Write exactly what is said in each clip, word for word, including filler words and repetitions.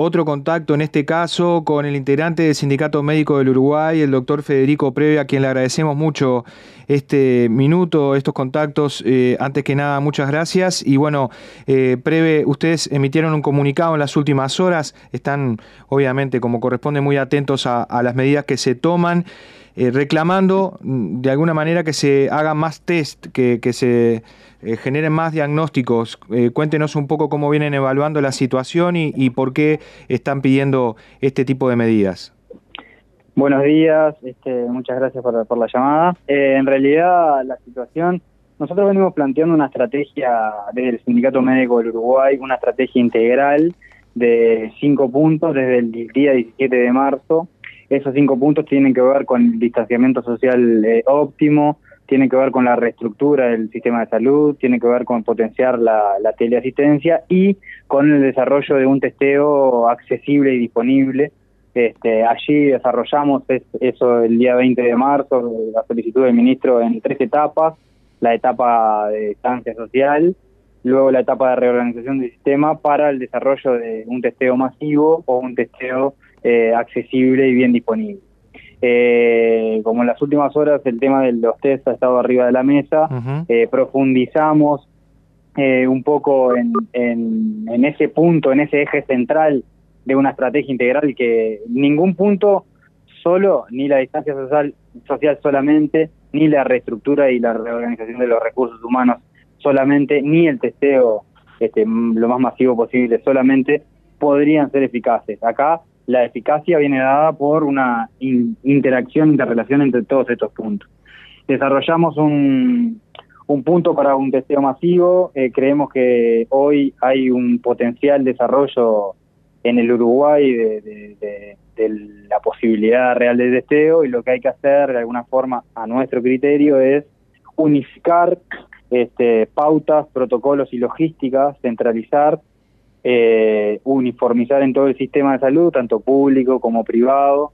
otro contacto, en este caso, con el integrante del Sindicato Médico del Uruguay, el doctor Federico Preve, a quien le agradecemos mucho este minuto, estos contactos. Eh, antes que nada, muchas gracias. Y bueno, eh, Preve, ustedes emitieron un comunicado en las últimas horas, están obviamente, como corresponde, muy atentos a, a las medidas que se toman, eh, reclamando de alguna manera que se hagan más test, que, que se eh, generen más diagnósticos. Eh, cuéntenos un poco cómo vienen evaluando la situación y, y por qué están pidiendo este tipo de medidas. Buenos días, este, muchas gracias por, por la llamada. Eh, en realidad, la situación, nosotros venimos planteando una estrategia desde el Sindicato Médico del Uruguay, una estrategia integral de cinco puntos desde el día diecisiete de marzo. Esos cinco puntos tienen que ver con el distanciamiento social eh, óptimo, tienen que ver con la reestructura del sistema de salud, tienen que ver con potenciar la, la teleasistencia y con el desarrollo de un testeo accesible y disponible. Este, allí desarrollamos es, eso el día veinte de marzo, la solicitud del ministro en tres etapas: la etapa de distancia social, luego la etapa de reorganización del sistema para el desarrollo de un testeo masivo o un testeo eh, accesible y bien disponible. Eh, como en las últimas horas el tema de los test ha estado arriba de la mesa, uh-huh. eh, profundizamos eh, un poco en, en, en ese punto, en ese eje central de una estrategia integral, que ningún punto solo, ni la distancia social, social solamente, ni la reestructura y la reorganización de los recursos humanos solamente, ni el testeo este, lo más masivo posible solamente, podrían ser eficaces. Acá la eficacia viene dada por una in, interacción, interrelación entre todos estos puntos. Desarrollamos un, un punto para un testeo masivo. Eh, creemos que hoy hay un potencial desarrollo en el Uruguay de, de, de, de la posibilidad real de testeo, y lo que hay que hacer de alguna forma a nuestro criterio es unificar este, pautas, protocolos y logísticas, centralizar, eh, uniformizar en todo el sistema de salud, tanto público como privado,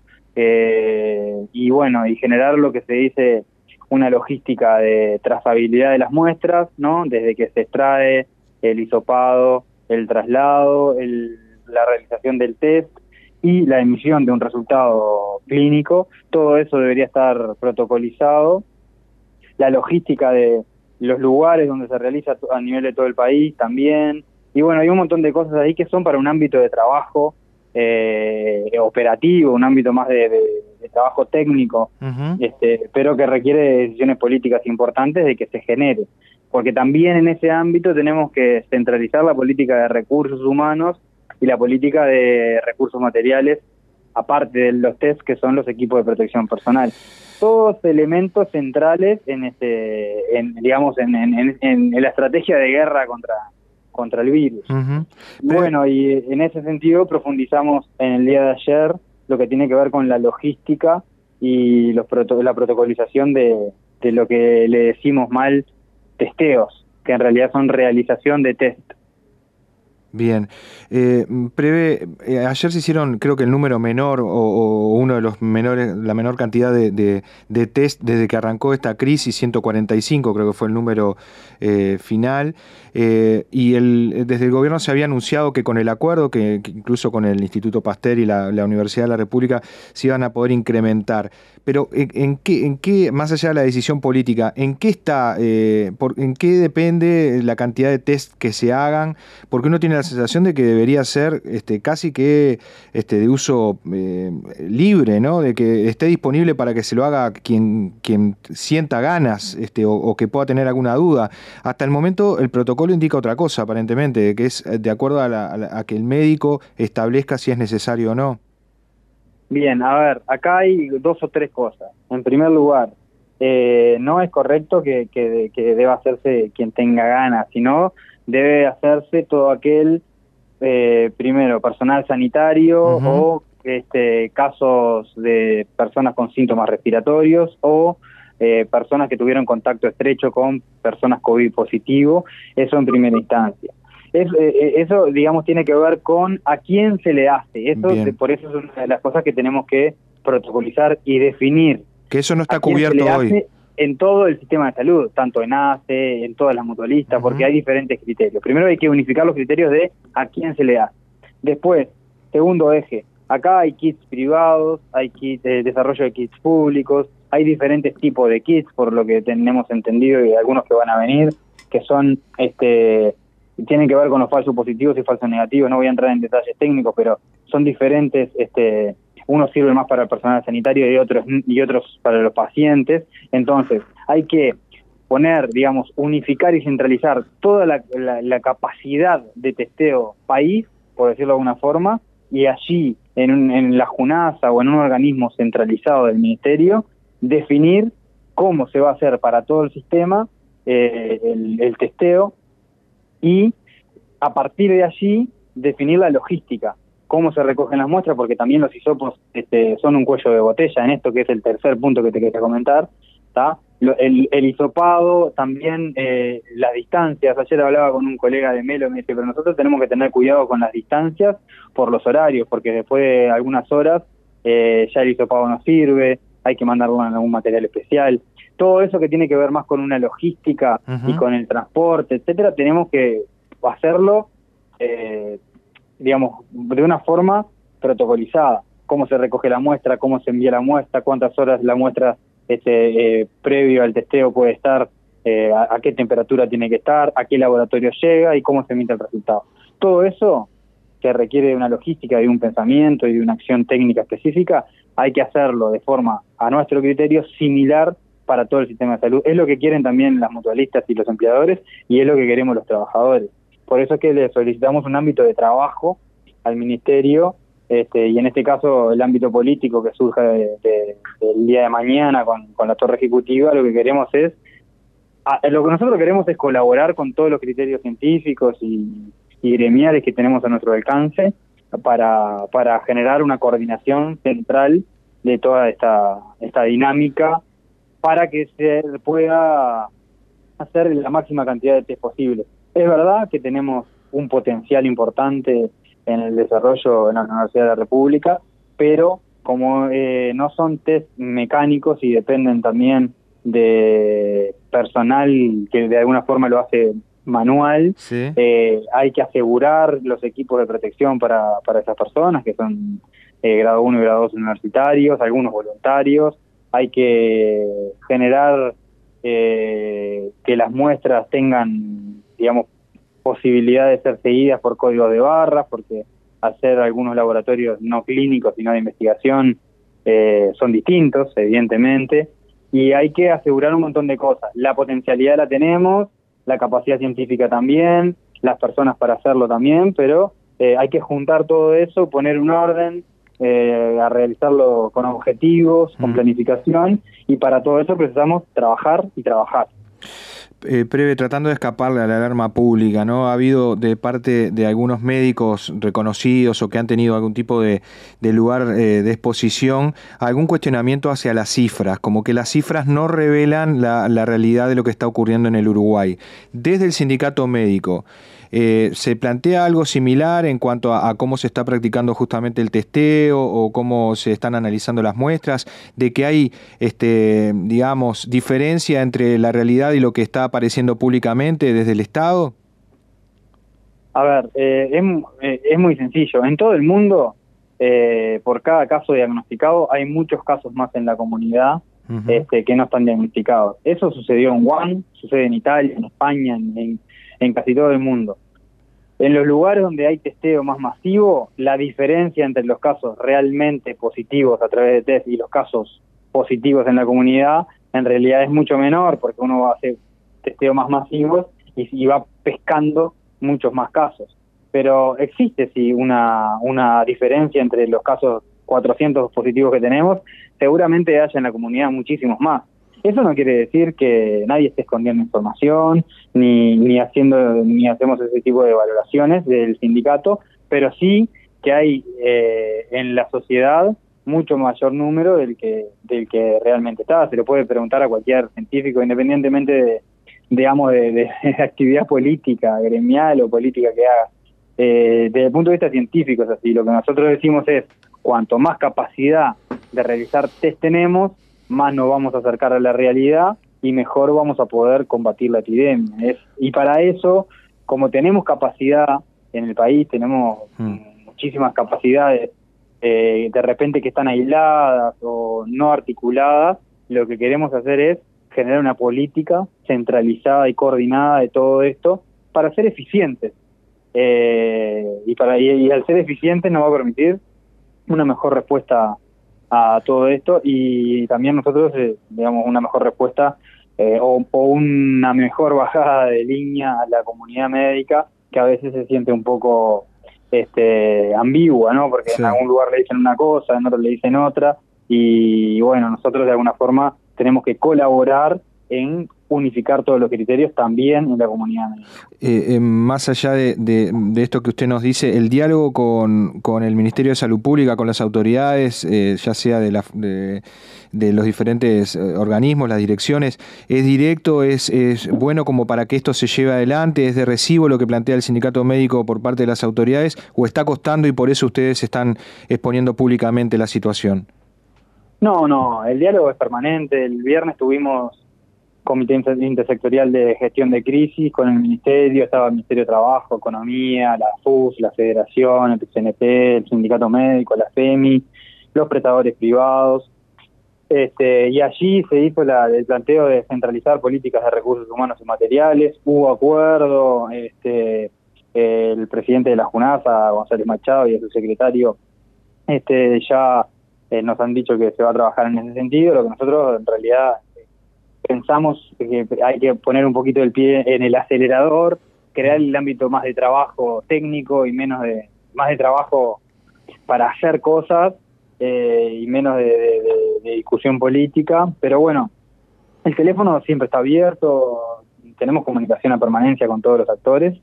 eh, y bueno, y generar lo que se dice una logística de trazabilidad de las muestras, ¿no? Desde que se extrae, el hisopado, el traslado, el la realización del test y la emisión de un resultado clínico. Todo eso debería estar protocolizado. La logística de los lugares donde se realiza a nivel de todo el país también. Y bueno, hay un montón de cosas ahí que son para un ámbito de trabajo eh, operativo, un ámbito más de, de, de trabajo técnico, uh-huh. este, pero que requiere decisiones políticas importantes de que se genere. Porque también en ese ámbito tenemos que centralizar la política de recursos humanos y la política de recursos materiales, aparte de los test que son los equipos de protección personal. Todos elementos centrales en este, en, digamos, en, en, en, en la estrategia de guerra contra, contra el virus. Uh-huh. Pero... Bueno, y en ese sentido profundizamos en el día de ayer lo que tiene que ver con la logística y los proto la protocolización de, de lo que le decimos mal testeos, que en realidad son realización de test. Bien, eh, Preve, eh, ayer se hicieron, creo que el número menor o, o uno de los menores, la menor cantidad de, de, de test desde que arrancó esta crisis, ciento cuarenta y cinco creo que fue el número eh, final, eh, y el, desde el gobierno se había anunciado que con el acuerdo, que, que incluso con el Instituto Pasteur y la, la Universidad de la República se iban a poder incrementar. Pero ¿en, en, qué, en qué, más allá de la decisión política, en qué está, eh, por, en qué depende la cantidad de test que se hagan? Porque uno tiene la sensación de que debería ser este, casi que este, de uso eh, libre, ¿no? De que esté disponible para que se lo haga quien, quien sienta ganas este, o, o que pueda tener alguna duda. Hasta el momento el protocolo indica otra cosa, aparentemente, que es de acuerdo a, la, a, la, a que el médico establezca si es necesario o no. Bien, a ver, acá hay dos o tres cosas. En primer lugar, eh, no es correcto que, que, que deba hacerse quien tenga ganas, sino debe hacerse todo aquel, eh, primero, personal sanitario, uh-huh. o este, casos de personas con síntomas respiratorios o eh, personas que tuvieron contacto estrecho con personas COVID positivo, eso en primera instancia. Es, eh, eso, digamos, tiene que ver con a quién se le hace. Eso, de, por eso es una de las cosas que tenemos que protocolizar y definir. Que eso no está cubierto hoy. En todo el sistema de salud, tanto en A C E, en todas las mutualistas, uh-huh. porque hay diferentes criterios. Primero hay que unificar los criterios de a quién se le hace. Después, Segundo eje, acá hay kits privados, hay kits de desarrollo de kits públicos, hay diferentes tipos de kits, por lo que tenemos entendido, y algunos que van a venir, que son, este, tienen que ver con los falsos positivos y falsos negativos. No voy a entrar en detalles técnicos, pero son diferentes, este, unos sirven más para el personal sanitario y otros, y otros para los pacientes. Entonces, hay que poner, digamos, unificar y centralizar toda la, la, la capacidad de testeo país, por decirlo de alguna forma, y allí, en, un, en la JUNASA o en un organismo centralizado del Ministerio, definir cómo se va a hacer para todo el sistema eh, el, el testeo, y a partir de allí definir la logística, cómo se recogen las muestras, porque también los hisopos este, son un cuello de botella en esto, que es el tercer punto que te quería comentar, ¿tá? El, el hisopado, también eh, las distancias. Ayer hablaba con un colega de Melo, me dice, pero nosotros tenemos que tener cuidado con las distancias por los horarios, porque después de algunas horas eh, ya el hisopado no sirve, hay que mandarlo en algún material especial. Todo eso que tiene que ver más con una logística uh-huh. y con el transporte, etcétera, tenemos que hacerlo, eh, digamos, de una forma protocolizada. Cómo se recoge la muestra, cómo se envía la muestra, cuántas horas la muestra este eh, previo al testeo puede estar, eh, a, a qué temperatura tiene que estar, a qué laboratorio llega y cómo se emite el resultado. Todo eso, que requiere de una logística, de un pensamiento y de una acción técnica específica, hay que hacerlo de forma, a nuestro criterio, similar para todo el sistema de salud. Es lo que quieren también las mutualistas y los empleadores, y es lo que queremos los trabajadores. Por eso es que le solicitamos un ámbito de trabajo al Ministerio, este, y en este caso el ámbito político que surja de, de, del día de mañana con, con la torre ejecutiva. Lo que queremos es, a, lo que nosotros queremos es colaborar con todos los criterios científicos y, y gremiales que tenemos a nuestro alcance para, para generar una coordinación central de toda esta, esta dinámica, para que se pueda hacer la máxima cantidad de test posible. Es verdad que tenemos un potencial importante en el desarrollo en la Universidad de la República, pero como eh, no son test mecánicos y dependen también de personal que de alguna forma lo hace manual, sí. eh, hay que asegurar los equipos de protección para, para esas personas, que son eh, grado uno y grado dos universitarios, algunos voluntarios. Hay que generar eh, que las muestras tengan, digamos, posibilidad de ser seguidas por códigos de barras, porque hacer algunos laboratorios no clínicos sino de investigación eh, son distintos, evidentemente, y hay que asegurar un montón de cosas. La potencialidad la tenemos, la capacidad científica también, las personas para hacerlo también, pero eh, hay que juntar todo eso, poner un orden, eh, a realizarlo con objetivos, con mm. planificación, y para todo eso precisamos trabajar y trabajar. Eh, Preve, tratando de escaparle a la alarma pública, ¿no? Ha habido de parte de algunos médicos reconocidos o que han tenido algún tipo de, de lugar eh, de exposición, algún cuestionamiento hacia las cifras, como que las cifras no revelan la, la realidad de lo que está ocurriendo en el Uruguay. Desde el sindicato médico, eh, ¿se plantea algo similar en cuanto a, a cómo se está practicando justamente el testeo o cómo se están analizando las muestras, de que hay, este, digamos, diferencia entre la realidad y lo que está apareciendo públicamente desde el Estado? A ver, eh, es, es muy sencillo. En todo el mundo, eh, por cada caso diagnosticado, hay muchos casos más en la comunidad uh-huh. este, que no están diagnosticados. Eso sucedió en Wuhan, sucede en Italia, en España, en, en, en casi todo el mundo. En los lugares donde hay testeo más masivo, la diferencia entre los casos realmente positivos a través de test y los casos positivos en la comunidad, en realidad es mucho menor, porque uno va a hacer testeo más masivos y, y va pescando muchos más casos. Pero existe sí una, una diferencia entre los casos cuatrocientos positivos que tenemos, seguramente haya en la comunidad muchísimos más. Eso no quiere decir que nadie esté escondiendo información, ni, ni haciendo ni hacemos ese tipo de valoraciones del sindicato, pero sí que hay eh, en la sociedad mucho mayor número del que del que realmente está. Se lo puede preguntar a cualquier científico, independientemente de, digamos, de, de, de actividad política, gremial o política que haga. Eh, desde el punto de vista científico es así. Lo que nosotros decimos es, cuanto más capacidad de realizar test tenemos, más nos vamos a acercar a la realidad y mejor vamos a poder combatir la epidemia. Es, y para eso, como tenemos capacidad en el país, tenemos mm. muchísimas capacidades eh, de repente que están aisladas o no articuladas. Lo que queremos hacer es generar una política centralizada y coordinada de todo esto para ser eficientes. Eh, y, para, y, y al ser eficientes nos va a permitir una mejor respuesta a todo esto, y también nosotros, eh, digamos, una mejor respuesta eh, o, o una mejor bajada de línea a la comunidad médica, que a veces se siente un poco este, ambigua, ¿no? Porque sí, en algún lugar le dicen una cosa, en otro le dicen otra, y bueno, nosotros de alguna forma tenemos que colaborar en unificar todos los criterios también en la comunidad médica. Eh, eh, más allá de, de, de esto que usted nos dice, el diálogo con, con el Ministerio de Salud Pública, con las autoridades, eh, ya sea de, la, de, de los diferentes organismos, las direcciones, ¿es directo, es, es bueno como para que esto se lleve adelante? ¿Es de recibo lo que plantea el sindicato médico por parte de las autoridades, o está costando y por eso ustedes están exponiendo públicamente la situación? No, no, el diálogo es permanente. El viernes tuvimos Comité Intersectorial de Gestión de Crisis con el Ministerio, estaba el Ministerio de Trabajo, Economía, la F U S, la Federación, el P C N T, el Sindicato Médico, la F E M I, los prestadores privados, este, y allí se hizo la, el planteo de centralizar políticas de recursos humanos y materiales. Hubo acuerdo, este, el presidente de la JUNASA, González Machado, y el subsecretario este, ya eh, nos han dicho que se va a trabajar en ese sentido. Lo que nosotros en realidad pensamos que hay que poner un poquito el pie en el acelerador, crear el ámbito más de trabajo técnico y menos de más de trabajo para hacer cosas eh, y menos de, de, de, de discusión política. Pero bueno, el teléfono siempre está abierto, tenemos comunicación a permanencia con todos los actores,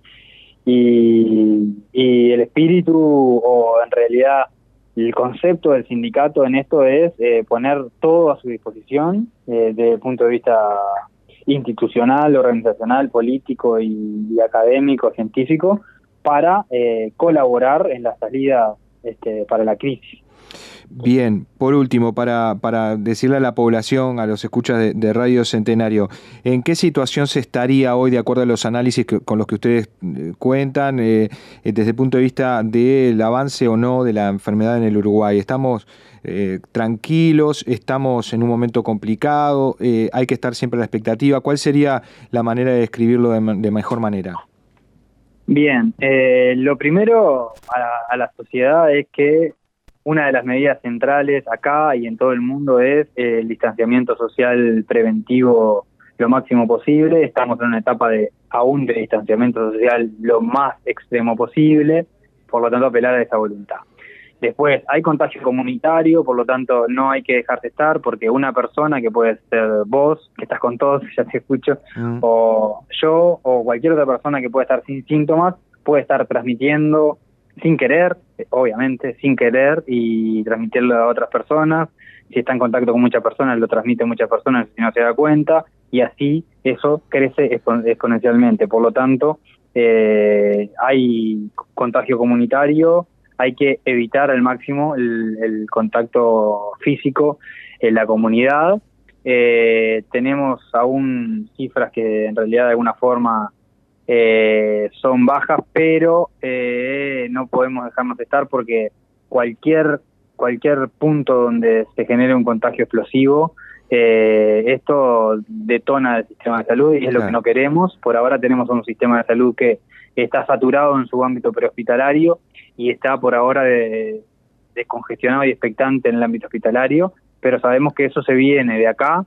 y, y el espíritu, o en realidad el concepto del sindicato en esto es eh, poner todo a su disposición eh, desde el punto de vista institucional, organizacional, político y, y académico, científico, para eh, colaborar en la salida este, para la crisis. Bien, por último, para, para decirle a la población, a los escuchas de, de Radio Centenario, ¿en qué situación se estaría hoy, de acuerdo a los análisis que, con los que ustedes eh, cuentan, eh, desde el punto de vista del avance o no de la enfermedad en el Uruguay? ¿Estamos eh, tranquilos? ¿Estamos en un momento complicado? Eh, ¿Hay que estar siempre a la expectativa? ¿Cuál sería la manera de describirlo de, de mejor manera? Bien, eh, lo primero a la, a la sociedad es que una de las medidas centrales acá y en todo el mundo es eh, el distanciamiento social preventivo lo máximo posible. Estamos en una etapa de aún de distanciamiento social lo más extremo posible, por lo tanto apelar a esa voluntad. Después, hay contagio comunitario, por lo tanto no hay que dejarse estar, porque una persona, que puede ser vos, que estás con todos, ya te escucho, mm. o yo, o cualquier otra persona que puede estar sin síntomas, puede estar transmitiendo sin querer, obviamente, sin querer, y transmitirlo a otras personas. Si está en contacto con muchas personas, lo transmite a muchas personas si no se da cuenta, y así eso crece exponencialmente. Por lo tanto, eh, hay contagio comunitario, hay que evitar al máximo el, el contacto físico en la comunidad. Eh, tenemos aún cifras que en realidad de alguna forma Eh, son bajas, pero eh, no podemos dejarnos de estar, porque cualquier cualquier punto donde se genere un contagio explosivo, eh, esto detona el sistema de salud, y es lo que no queremos. Por ahora tenemos un sistema de salud que está saturado en su ámbito prehospitalario y está por ahora de, de congestionado y expectante en el ámbito hospitalario, pero sabemos que eso se viene de acá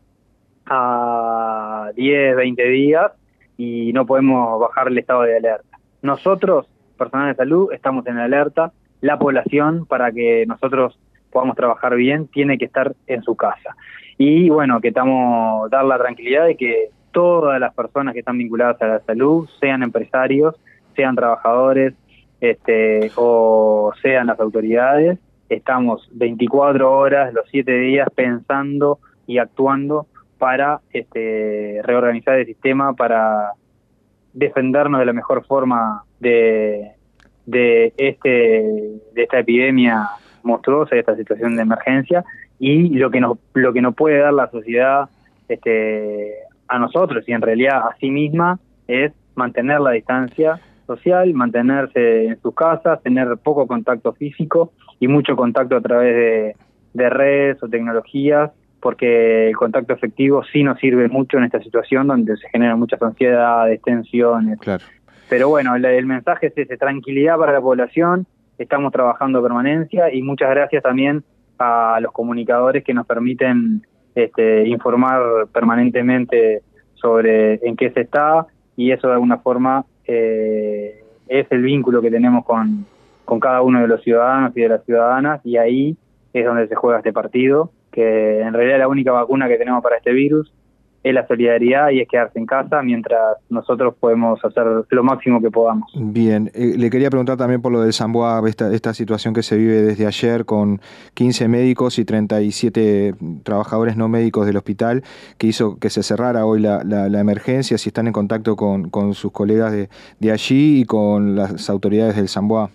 a diez, veinte días, y no podemos bajar el estado de alerta. Nosotros, personal de salud, estamos en alerta. La población, para que nosotros podamos trabajar bien, tiene que estar en su casa. Y bueno, que estamos dar la tranquilidad de que todas las personas que están vinculadas a la salud, sean empresarios, sean trabajadores, este, o sean las autoridades, estamos veinticuatro horas, los siete días, pensando y actuando para este, reorganizar el sistema, para defendernos de la mejor forma de, de, este, de esta epidemia monstruosa, de esta situación de emergencia, y lo que nos, lo que nos puede dar la sociedad este, a nosotros y en realidad a sí misma es mantener la distancia social, mantenerse en sus casas, tener poco contacto físico y mucho contacto a través de, de redes o tecnologías, porque el contacto efectivo sí nos sirve mucho en esta situación donde se generan muchas ansiedades, tensiones. Claro. Pero bueno, el, el mensaje es ese: tranquilidad para la población, estamos trabajando a permanencia, y muchas gracias también a los comunicadores que nos permiten este, informar permanentemente sobre en qué se está, y eso de alguna forma eh, es el vínculo que tenemos con, con cada uno de los ciudadanos y de las ciudadanas, y ahí es donde se juega este partido, que en realidad la única vacuna que tenemos para este virus es la solidaridad y es quedarse en casa mientras nosotros podemos hacer lo máximo que podamos. Bien, eh, le quería preguntar también por lo del Samboa, esta, esta situación que se vive desde ayer con quince médicos y treinta y siete trabajadores no médicos del hospital, que hizo que se cerrara hoy la, la, la emergencia, si están en contacto con, con sus colegas de, de allí y con las autoridades del Samboa.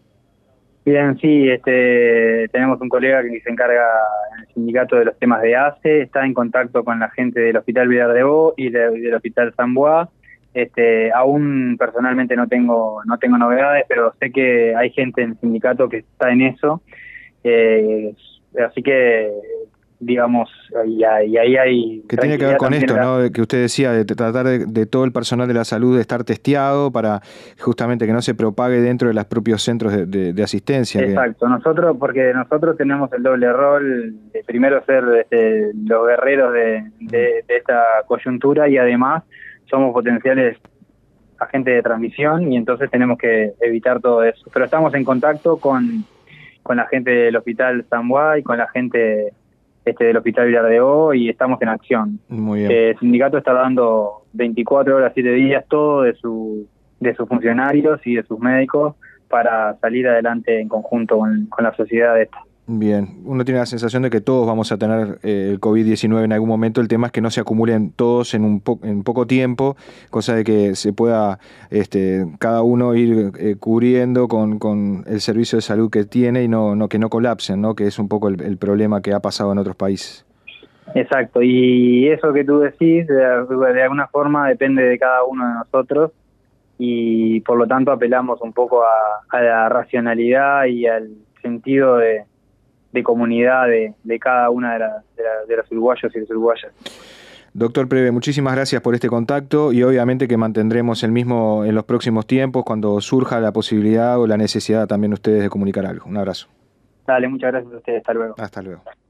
Bien, sí, este, tenemos un colega que se encarga en el sindicato de los temas de A C E, está en contacto con la gente del Hospital Villar de Bo y, de, y del Hospital Samboa. Este, aún personalmente no tengo no tengo novedades, pero sé que hay gente en el sindicato que está en eso, eh, así que digamos, y, y ahí hay... Que tiene que ver con esto, ¿no? Que usted decía, de tratar de, de todo el personal de la salud de estar testeado para justamente que no se propague dentro de los propios centros de, de, de asistencia. Exacto, que... nosotros, porque nosotros tenemos el doble rol de primero ser este, los guerreros de, de, de esta coyuntura, y además somos potenciales agentes de transmisión, y entonces tenemos que evitar todo eso. Pero estamos en contacto con, con la gente del Hospital Samboa y con la gente... Este, del Hospital Villar de Bo, y estamos en acción. Muy bien. El sindicato está dando veinticuatro horas, siete días, todo de, su, de sus funcionarios y de sus médicos para salir adelante en conjunto con, con la sociedad esta. Bien, uno tiene la sensación de que todos vamos a tener eh, el COVID diecinueve en algún momento. El tema es que no se acumulen todos en un po en poco tiempo, cosa de que se pueda este, cada uno ir eh, cubriendo con, con el servicio de salud que tiene y no, no que no colapsen, ¿no? Que es un poco el, el problema que ha pasado en otros países. Exacto, y eso que tú decís de, de alguna forma depende de cada uno de nosotros, y por lo tanto apelamos un poco a, a la racionalidad y al sentido de de comunidad de, de cada una de, la, de, la, de los uruguayos y los uruguayas. Doctor Preve, muchísimas gracias por este contacto, y obviamente que mantendremos el mismo en los próximos tiempos cuando surja la posibilidad o la necesidad también ustedes de comunicar algo. Un abrazo. Dale, muchas gracias a ustedes. Hasta luego. Hasta luego.